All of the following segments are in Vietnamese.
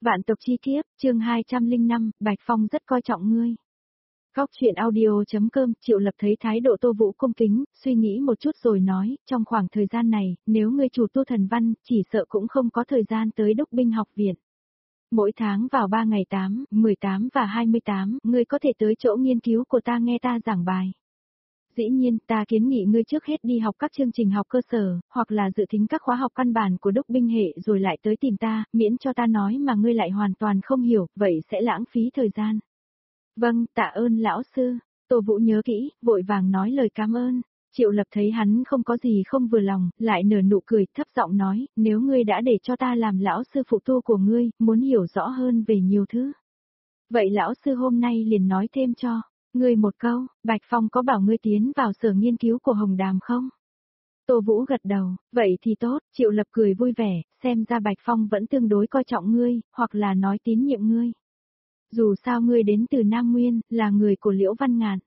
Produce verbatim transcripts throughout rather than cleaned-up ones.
Vạn tộc chi kiếp, chương hai trăm lẻ năm, Bạch Phong rất coi trọng ngươi. Góc truyện audio.com, Triệu Lập thấy thái độ Tô Vũ cung kính, suy nghĩ một chút rồi nói, trong khoảng thời gian này, nếu ngươi chủ tu thần văn, chỉ sợ cũng không có thời gian tới đúc binh học viện. Mỗi tháng vào ba ngày tám, mười tám và hai mươi tám, ngươi có thể tới chỗ nghiên cứu của ta nghe ta giảng bài. Dĩ nhiên, ta kiến nghị ngươi trước hết đi học các chương trình học cơ sở, hoặc là dự thính các khóa học căn bản của đúc binh hệ rồi lại tới tìm ta, miễn cho ta nói mà ngươi lại hoàn toàn không hiểu, vậy sẽ lãng phí thời gian. Vâng, tạ ơn lão sư. Tô Vũ nhớ kỹ, vội vàng nói lời cảm ơn. Triệu Lập thấy hắn không có gì không vừa lòng, lại nở nụ cười, thấp giọng nói, nếu ngươi đã để cho ta làm lão sư phụ tu của ngươi, muốn hiểu rõ hơn về nhiều thứ. Vậy lão sư hôm nay liền nói thêm cho. Ngươi một câu, Bạch Phong có bảo ngươi tiến vào sở nghiên cứu của Hồng Đàm không? Tô Vũ gật đầu, vậy thì tốt, Triệu Lập cười vui vẻ, xem ra Bạch Phong vẫn tương đối coi trọng ngươi, hoặc là nói tín nhiệm ngươi. Dù sao ngươi đến từ Nam Nguyên, là người của Liễu Văn Ngạn.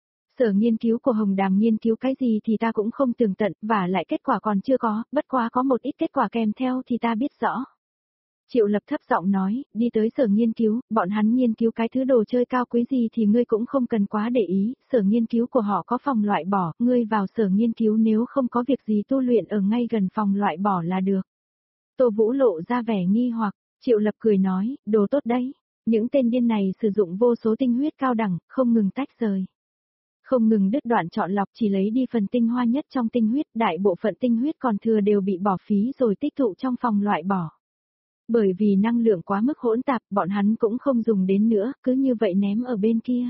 Sở nghiên cứu của Hồng Đàm nghiên cứu cái gì thì ta cũng không tường tận, và lại kết quả còn chưa có, bất quá có một ít kết quả kèm theo thì ta biết rõ. Triệu Lập thấp giọng nói, đi tới sở nghiên cứu, bọn hắn nghiên cứu cái thứ đồ chơi cao quý gì thì ngươi cũng không cần quá để ý, sở nghiên cứu của họ có phòng loại bỏ, ngươi vào sở nghiên cứu nếu không có việc gì tu luyện ở ngay gần phòng loại bỏ là được. Tô Vũ lộ ra vẻ nghi hoặc, Triệu Lập cười nói, đồ tốt đấy, những tên điên này sử dụng vô số tinh huyết cao đẳng, không ngừng tách rời. Không ngừng đứt đoạn chọn lọc chỉ lấy đi phần tinh hoa nhất trong tinh huyết, đại bộ phận tinh huyết còn thừa đều bị bỏ phí rồi tích tụ trong phòng loại bỏ. Bởi vì năng lượng quá mức hỗn tạp, bọn hắn cũng không dùng đến nữa, cứ như vậy ném ở bên kia.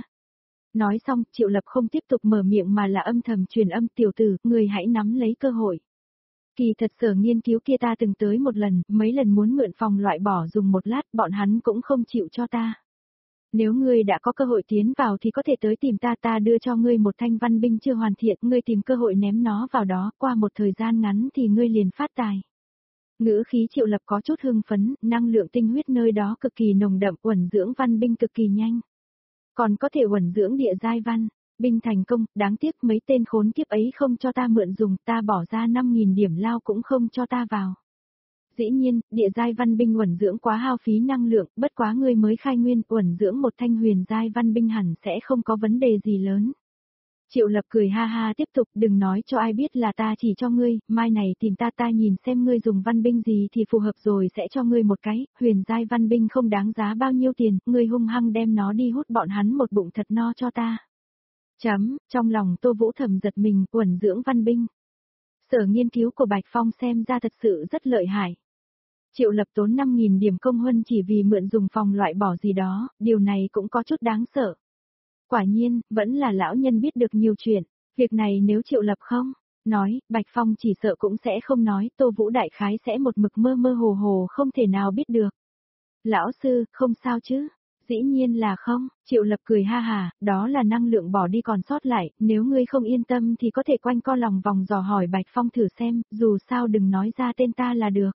Nói xong, Triệu Lập không tiếp tục mở miệng mà là âm thầm truyền âm, tiểu tử, người hãy nắm lấy cơ hội. Kỳ thật sở nghiên cứu kia ta từng tới một lần, mấy lần muốn mượn phòng loại bỏ dùng một lát, bọn hắn cũng không chịu cho ta. Nếu ngươi đã có cơ hội tiến vào thì có thể tới tìm ta, ta đưa cho ngươi một thanh văn binh chưa hoàn thiện, ngươi tìm cơ hội ném nó vào đó, qua một thời gian ngắn thì ngươi liền phát tài. Ngữ khí Triệu Lập có chút hưng phấn, năng lượng tinh huyết nơi đó cực kỳ nồng đậm, uẩn dưỡng văn binh cực kỳ nhanh. Còn có thể uẩn dưỡng địa giai văn, binh thành công, đáng tiếc mấy tên khốn kiếp ấy không cho ta mượn dùng, ta bỏ ra năm nghìn điểm lao cũng không cho ta vào. Dĩ nhiên, địa giai văn binh uẩn dưỡng quá hao phí năng lượng, bất quá ngươi mới khai nguyên, uẩn dưỡng một thanh huyền giai văn binh hẳn sẽ không có vấn đề gì lớn. Triệu Lập cười ha ha tiếp tục, đừng nói cho ai biết là ta chỉ cho ngươi, mai này tìm ta ta nhìn xem ngươi dùng văn binh gì thì phù hợp rồi sẽ cho ngươi một cái, huyền giai văn binh không đáng giá bao nhiêu tiền, ngươi hung hăng đem nó đi hút bọn hắn một bụng thật no cho ta. Chấm, trong lòng Tô Vũ thầm giật mình, uẩn dưỡng văn binh. Sở nghiên cứu của Bạch Phong xem ra thật sự rất lợi hại. Triệu Lập tốn năm nghìn điểm công huân chỉ vì mượn dùng phòng loại bỏ gì đó, điều này cũng có chút đáng sợ. Quả nhiên, vẫn là lão nhân biết được nhiều chuyện, việc này nếu Triệu Lập không nói, Bạch Phong chỉ sợ cũng sẽ không nói, Tô Vũ đại khái sẽ một mực mơ mơ hồ hồ không thể nào biết được. Lão sư, không sao chứ? Dĩ nhiên là không, Triệu Lập cười ha hà, đó là năng lượng bỏ đi còn sót lại, nếu ngươi không yên tâm thì có thể quanh co lòng vòng dò hỏi Bạch Phong thử xem, dù sao đừng nói ra tên ta là được.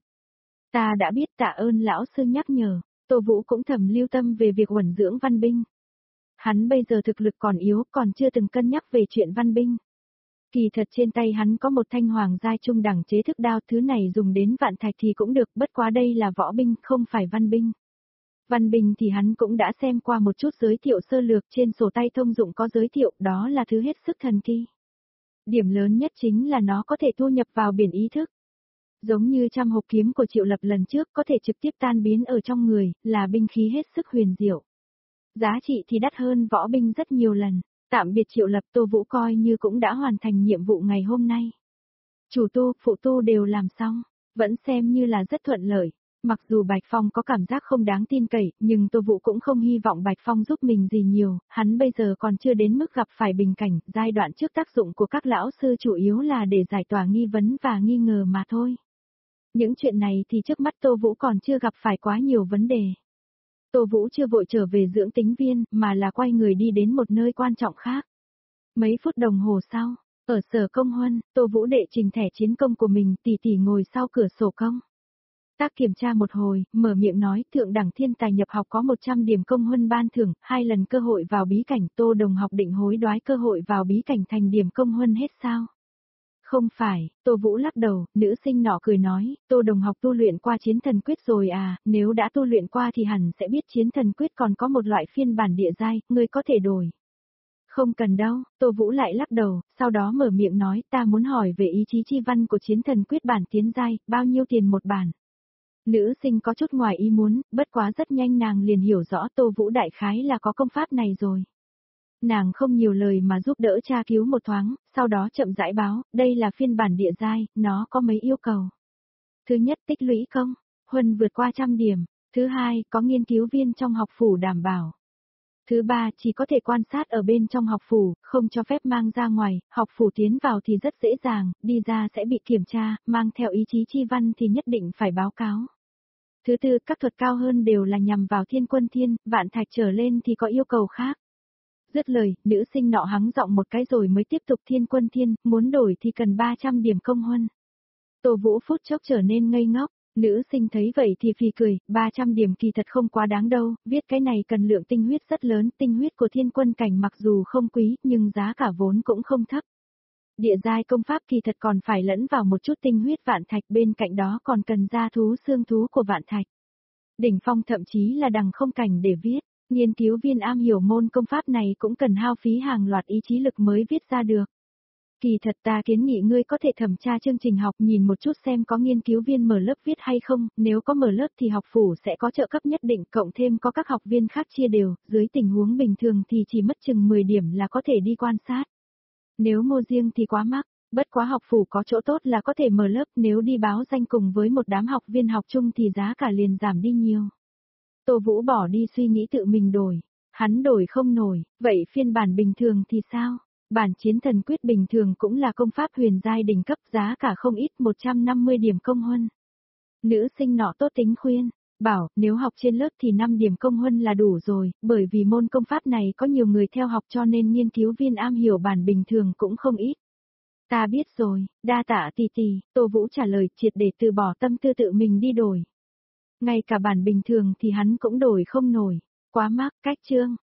Ta đã biết, tạ ơn lão sư nhắc nhở, Tô Vũ cũng thầm lưu tâm về việc uẩn dưỡng văn binh. Hắn bây giờ thực lực còn yếu, còn chưa từng cân nhắc về chuyện văn binh. Kỳ thật trên tay hắn có một thanh hoàng giai trung đẳng chế thức đao, thứ này dùng đến vạn thạch thì cũng được, bất quá đây là võ binh, không phải văn binh. Văn binh thì hắn cũng đã xem qua một chút giới thiệu sơ lược, trên sổ tay thông dụng có giới thiệu, đó là thứ hết sức thần kỳ. Điểm lớn nhất chính là nó có thể thu nhập vào biển ý thức. Giống như trăm hộp kiếm của Triệu Lập lần trước có thể trực tiếp tan biến ở trong người, là binh khí hết sức huyền diệu. Giá trị thì đắt hơn võ binh rất nhiều lần, tạm biệt Triệu Lập, Tô Vũ coi như cũng đã hoàn thành nhiệm vụ ngày hôm nay. Chủ tu, phụ tu đều làm xong, vẫn xem như là rất thuận lợi. Mặc dù Bạch Phong có cảm giác không đáng tin cậy, nhưng Tô Vũ cũng không hy vọng Bạch Phong giúp mình gì nhiều, hắn bây giờ còn chưa đến mức gặp phải bình cảnh, giai đoạn trước tác dụng của các lão sư chủ yếu là để giải tỏa nghi vấn và nghi ngờ mà thôi. Những chuyện này thì trước mắt Tô Vũ còn chưa gặp phải quá nhiều vấn đề. Tô Vũ chưa vội trở về dưỡng tính viên, mà là quay người đi đến một nơi quan trọng khác. Mấy phút đồng hồ sau, ở sở công huân, Tô Vũ đệ trình thẻ chiến công của mình, tỉ tỉ ngồi sau cửa sổ công. Tác kiểm tra một hồi, mở miệng nói, thượng đẳng thiên tài nhập học có một trăm điểm công huân ban thưởng, hai lần cơ hội vào bí cảnh, Tô đồng học định hối đoái cơ hội vào bí cảnh thành điểm công huân hết sao? Không phải, Tô Vũ lắc đầu, nữ sinh nọ cười nói, Tô đồng học tu luyện qua chiến thần quyết rồi à, nếu đã tu luyện qua thì hẳn sẽ biết chiến thần quyết còn có một loại phiên bản địa giai, ngươi có thể đổi. Không cần đâu, Tô Vũ lại lắc đầu, sau đó mở miệng nói ta muốn hỏi về ý chí chi văn của chiến thần quyết bản tiến giai, bao nhiêu tiền một bản. Nữ sinh có chút ngoài ý muốn, bất quá rất nhanh nàng liền hiểu rõ Tô Vũ đại khái là có công pháp này rồi. Nàng không nhiều lời mà giúp đỡ tra cứu một thoáng, sau đó chậm rãi báo, đây là phiên bản địa giai, nó có mấy yêu cầu. Thứ nhất tích lũy công, huân vượt qua trăm điểm. Thứ hai, có nghiên cứu viên trong học phủ đảm bảo. Thứ ba, chỉ có thể quan sát ở bên trong học phủ, không cho phép mang ra ngoài, học phủ tiến vào thì rất dễ dàng, đi ra sẽ bị kiểm tra, mang theo ý chí chi văn thì nhất định phải báo cáo. Thứ tư, các thuật cao hơn đều là nhằm vào thiên quân thiên, vạn thạch trở lên thì có yêu cầu khác. Dứt lời, nữ sinh nọ hắng giọng một cái rồi mới tiếp tục thiên quân thiên, muốn đổi thì cần ba trăm điểm công huân. Tô Vũ phút chốc trở nên ngây ngốc, nữ sinh thấy vậy thì phì cười, ba trăm điểm kỳ thật không quá đáng đâu, viết cái này cần lượng tinh huyết rất lớn, tinh huyết của thiên quân cảnh mặc dù không quý, nhưng giá cả vốn cũng không thấp. Địa giai công pháp kỳ thật còn phải lẫn vào một chút tinh huyết vạn thạch, bên cạnh đó còn cần gia thú xương thú của vạn thạch. Đỉnh phong thậm chí là đằng không cảnh để viết. Nghiên cứu viên am hiểu môn công pháp này cũng cần hao phí hàng loạt ý chí lực mới viết ra được. Kỳ thật ta kiến nghị ngươi có thể thẩm tra chương trình học nhìn một chút xem có nghiên cứu viên mở lớp viết hay không, nếu có mở lớp thì học phủ sẽ có trợ cấp nhất định, cộng thêm có các học viên khác chia đều, dưới tình huống bình thường thì chỉ mất chừng mười điểm là có thể đi quan sát. Nếu mua riêng thì quá mắc, bất quá học phủ có chỗ tốt là có thể mở lớp, nếu đi báo danh cùng với một đám học viên học chung thì giá cả liền giảm đi nhiều. Tô Vũ bỏ đi suy nghĩ tự mình đổi, hắn đổi không nổi, vậy phiên bản bình thường thì sao? Bản chiến thần quyết bình thường cũng là công pháp huyền giai đỉnh cấp, giá cả không ít, một trăm năm mươi điểm công huân. Nữ sinh nọ tốt tính khuyên, bảo nếu học trên lớp thì năm điểm công huân là đủ rồi, bởi vì môn công pháp này có nhiều người theo học cho nên nghiên cứu viên am hiểu bản bình thường cũng không ít. Ta biết rồi, đa tạ tỷ tỷ, Tô Vũ trả lời, triệt để từ bỏ tâm tư tự mình đi đổi. Ngay cả bản bình thường thì hắn cũng đổi không nổi, quá mắc, cách chương.